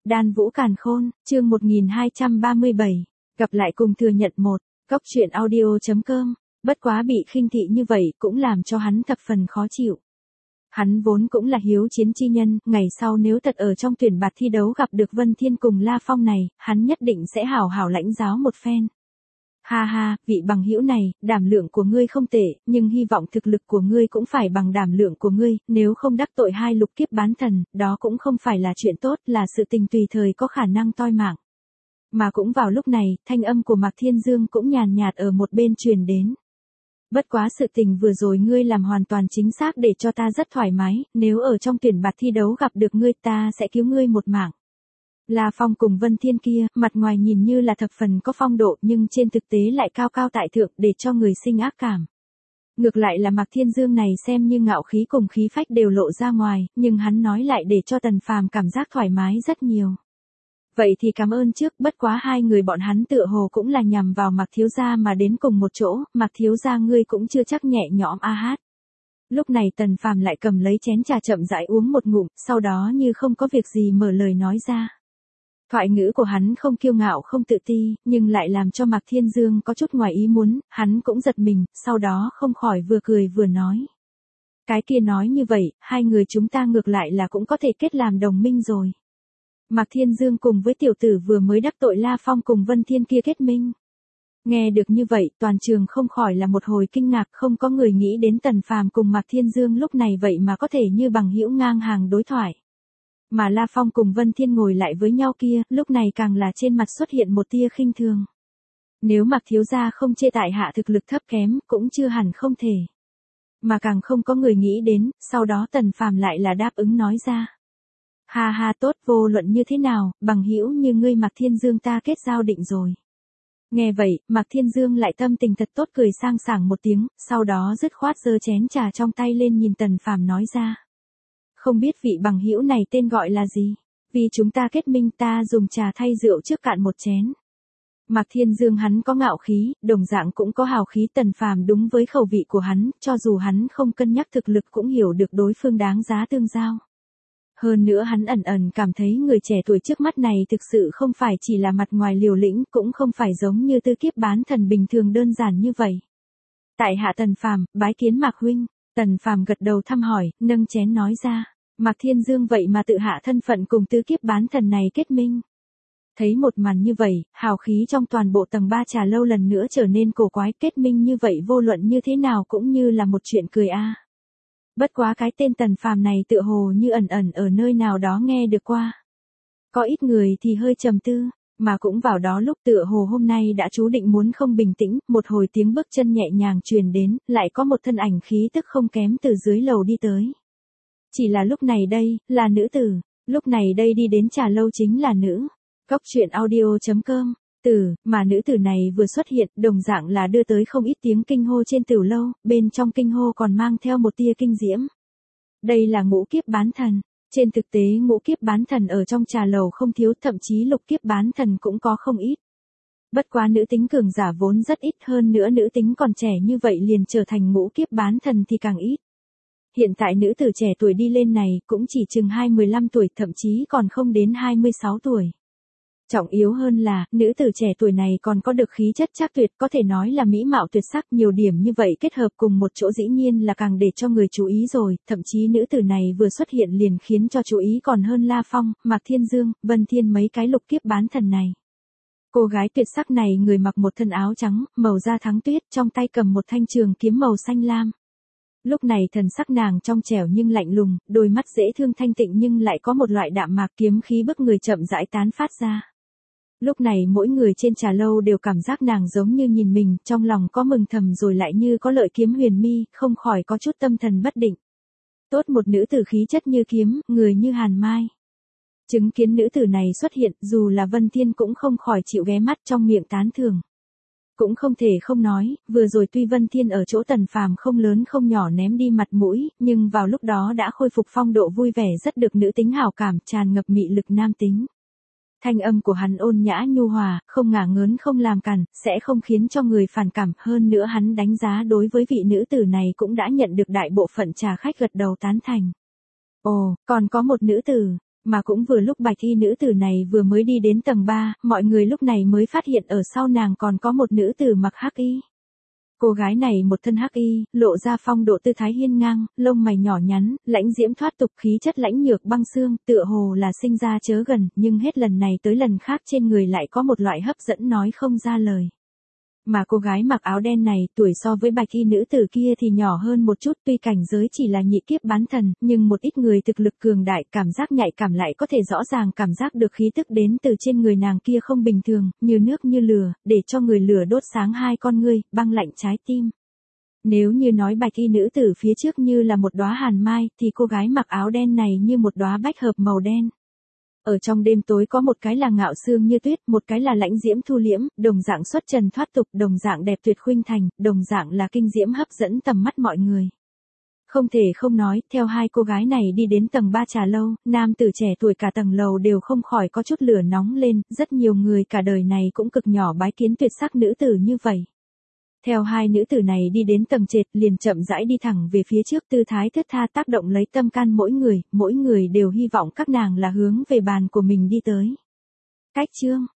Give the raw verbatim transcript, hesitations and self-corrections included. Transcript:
Đan Vũ Càn Khôn, chương một nghìn hai trăm ba mươi bảy, gặp lại cùng thừa nhận một, Cốc truyện audio.com, bất quá bị khinh thị như vậy cũng làm cho hắn thập phần khó chịu. Hắn vốn cũng là hiếu chiến chi nhân, ngày sau nếu thật ở trong tuyển bạt thi đấu gặp được Vân Thiên cùng La Phong này, hắn nhất định sẽ hảo hảo lãnh giáo một phen. Ha ha, vị bằng hữu này, đảm lượng của ngươi không tệ, nhưng hy vọng thực lực của ngươi cũng phải bằng đảm lượng của ngươi, nếu không đắc tội hai lục kiếp bán thần, đó cũng không phải là chuyện tốt, là sự tình tùy thời có khả năng toi mạng. Mà cũng vào lúc này, thanh âm của Mạc Thiên Dương cũng nhàn nhạt ở một bên truyền đến. Bất quá sự tình vừa rồi ngươi làm hoàn toàn chính xác để cho ta rất thoải mái, nếu ở trong tuyển bạt thi đấu gặp được ngươi ta sẽ cứu ngươi một mạng. La Phong cùng Vân Thiên kia, mặt ngoài nhìn như là thập phần có phong độ nhưng trên thực tế lại cao cao tại thượng để cho người sinh ác cảm. Ngược lại là Mạc Thiên Dương này xem như ngạo khí cùng khí phách đều lộ ra ngoài, nhưng hắn nói lại để cho Tần Phàm cảm giác thoải mái rất nhiều. Vậy thì cảm ơn trước, bất quá hai người bọn hắn tựa hồ cũng là nhằm vào Mạc thiếu gia mà đến cùng một chỗ, Mạc thiếu gia ngươi cũng chưa chắc nhẹ nhõm a hát. Lúc này Tần Phàm lại cầm lấy chén trà chậm rãi uống một ngụm, sau đó như không có việc gì mở lời nói ra. Thoại ngữ của hắn không kiêu ngạo không tự ti, nhưng lại làm cho Mạc Thiên Dương có chút ngoài ý muốn, hắn cũng giật mình, sau đó không khỏi vừa cười vừa nói. Cái kia nói như vậy, hai người chúng ta ngược lại là cũng có thể kết làm đồng minh rồi. Mạc Thiên Dương cùng với tiểu tử vừa mới đắc tội La Phong cùng Vân Thiên kia kết minh. Nghe được như vậy, toàn trường không khỏi là một hồi kinh ngạc, không có người nghĩ đến Tần Phàm cùng Mạc Thiên Dương lúc này vậy mà có thể như bằng hữu ngang hàng đối thoại. Mà La Phong cùng Vân Thiên ngồi lại với nhau kia, lúc này càng là trên mặt xuất hiện một tia khinh thường. Nếu Mạc thiếu gia không chê tại hạ thực lực thấp kém, cũng chưa hẳn không thể. Mà càng không có người nghĩ đến, sau đó Tần Phàm lại là đáp ứng nói ra. Ha ha tốt, vô luận như thế nào, bằng hữu như ngươi Mạc Thiên Dương ta kết giao định rồi. Nghe vậy, Mạc Thiên Dương lại tâm tình thật tốt cười sang sảng một tiếng, sau đó dứt khoát giơ chén trà trong tay lên nhìn Tần Phàm nói ra. Không biết vị bằng hữu này tên gọi là gì? Vì chúng ta kết minh ta dùng trà thay rượu trước cạn một chén. Mạc Thiên Dương hắn có ngạo khí, đồng dạng cũng có hào khí. Tần Phàm đúng với khẩu vị của hắn, cho dù hắn không cân nhắc thực lực cũng hiểu được đối phương đáng giá tương giao. Hơn nữa hắn ẩn ẩn cảm thấy người trẻ tuổi trước mắt này thực sự không phải chỉ là mặt ngoài liều lĩnh, cũng không phải giống như tư kiếp bán thần bình thường đơn giản như vậy. Tại hạ Tần Phàm, bái kiến Mạc huynh. Tần Phàm gật đầu thăm hỏi, nâng chén nói ra. Mạc Thiên Dương vậy mà tự hạ thân phận cùng tứ kiếp bán thần này kết minh. Thấy một màn như vậy, hào khí trong toàn bộ tầng ba trà lâu lần nữa trở nên cổ quái, kết minh như vậy vô luận như thế nào cũng như là một chuyện cười a. Bất quá cái tên Tần Phàm này tựa hồ như ẩn ẩn ở nơi nào đó nghe được qua. Có ít người thì hơi trầm tư, mà cũng vào đó lúc tựa hồ hôm nay đã chú định muốn không bình tĩnh, một hồi tiếng bước chân nhẹ nhàng truyền đến, lại có một thân ảnh khí tức không kém từ dưới lầu đi tới. Chỉ là lúc này đây, là nữ tử, lúc này đây đi đến trà lâu chính là nữ. Cốc truyện audio.com, tử, mà nữ tử này vừa xuất hiện, đồng dạng là đưa tới không ít tiếng kinh hô trên tiểu lâu, bên trong kinh hô còn mang theo một tia kinh diễm. Đây là ngũ kiếp bán thần, trên thực tế ngũ kiếp bán thần ở trong trà lầu không thiếu, thậm chí lục kiếp bán thần cũng có không ít. Bất quá nữ tính cường giả vốn rất ít, hơn nữa nữ tính còn trẻ như vậy liền trở thành ngũ kiếp bán thần thì càng ít. Hiện tại nữ tử trẻ tuổi đi lên này cũng chỉ chừng hai mươi lăm tuổi, thậm chí còn không đến hai mươi sáu tuổi. Trọng yếu hơn là, nữ tử trẻ tuổi này còn có được khí chất trác tuyệt, có thể nói là mỹ mạo tuyệt sắc, nhiều điểm như vậy kết hợp cùng một chỗ dĩ nhiên là càng để cho người chú ý rồi, thậm chí nữ tử này vừa xuất hiện liền khiến cho chú ý còn hơn La Phong, Mạc Thiên Dương, Vân Thiên mấy cái lục kiếp bán thần này. Cô gái tuyệt sắc này người mặc một thân áo trắng, màu da thắng tuyết, trong tay cầm một thanh trường kiếm màu xanh lam. Lúc này thần sắc nàng trong trẻo nhưng lạnh lùng, đôi mắt dễ thương thanh tịnh nhưng lại có một loại đạm mạc kiếm khí bức người chậm rãi tán phát ra. Lúc này mỗi người trên trà lâu đều cảm giác nàng giống như nhìn mình, trong lòng có mừng thầm rồi lại như có lợi kiếm huyền mi, không khỏi có chút tâm thần bất định. Tốt một nữ tử khí chất như kiếm, người như hàn mai. Chứng kiến nữ tử này xuất hiện, dù là Vân Thiên cũng không khỏi chịu ghé mắt trong miệng tán thưởng. Cũng không thể không nói, vừa rồi tuy Vân Thiên ở chỗ Tần Phàm không lớn không nhỏ ném đi mặt mũi, nhưng vào lúc đó đã khôi phục phong độ vui vẻ rất được nữ tính hảo cảm, tràn ngập mị lực nam tính. Thanh âm của hắn ôn nhã nhu hòa, không ngả ngớn không làm cản, sẽ không khiến cho người phản cảm, hơn nữa hắn đánh giá đối với vị nữ tử này cũng đã nhận được đại bộ phận trà khách gật đầu tán thành. Ồ, còn có một nữ tử, Mà cũng vừa lúc bạch y nữ tử này vừa mới đi đến tầng ba, mọi người lúc này mới phát hiện ở sau nàng còn có một nữ tử mặc hắc y. Cô gái này một thân hắc y, lộ ra phong độ tư thái hiên ngang, lông mày nhỏ nhắn, lãnh diễm thoát tục, khí chất lãnh nhược băng xương, tựa hồ là sinh ra chớ gần, nhưng hết lần này tới lần khác trên người lại có một loại hấp dẫn nói không ra lời. Mà cô gái mặc áo đen này, tuổi so với bạch y nữ tử kia thì nhỏ hơn một chút, tuy cảnh giới chỉ là nhị kiếp bán thần, nhưng một ít người thực lực cường đại, cảm giác nhạy cảm lại có thể rõ ràng cảm giác được khí tức đến từ trên người nàng kia không bình thường, như nước như lửa, để cho người lửa đốt sáng hai con ngươi, băng lạnh trái tim. Nếu như nói bạch y nữ tử phía trước như là một đóa hàn mai, thì cô gái mặc áo đen này như một đóa bách hợp màu đen. Ở trong đêm tối có một cái là ngạo xương như tuyết, một cái là lãnh diễm thu liễm, đồng dạng xuất trần thoát tục, đồng dạng đẹp tuyệt khuynh thành, đồng dạng là kinh diễm hấp dẫn tầm mắt mọi người. Không thể không nói, theo hai cô gái này đi đến tầng ba trà lâu, nam tử trẻ tuổi cả tầng lầu đều không khỏi có chút lửa nóng lên, rất nhiều người cả đời này cũng cực nhỏ bái kiến tuyệt sắc nữ tử như vậy. Theo hai nữ tử này đi đến tầng trệt, liền chậm rãi đi thẳng về phía trước, tư thái thướt tha tác động lấy tâm can mỗi người, mỗi người đều hy vọng các nàng là hướng về bàn của mình đi tới. Cách chương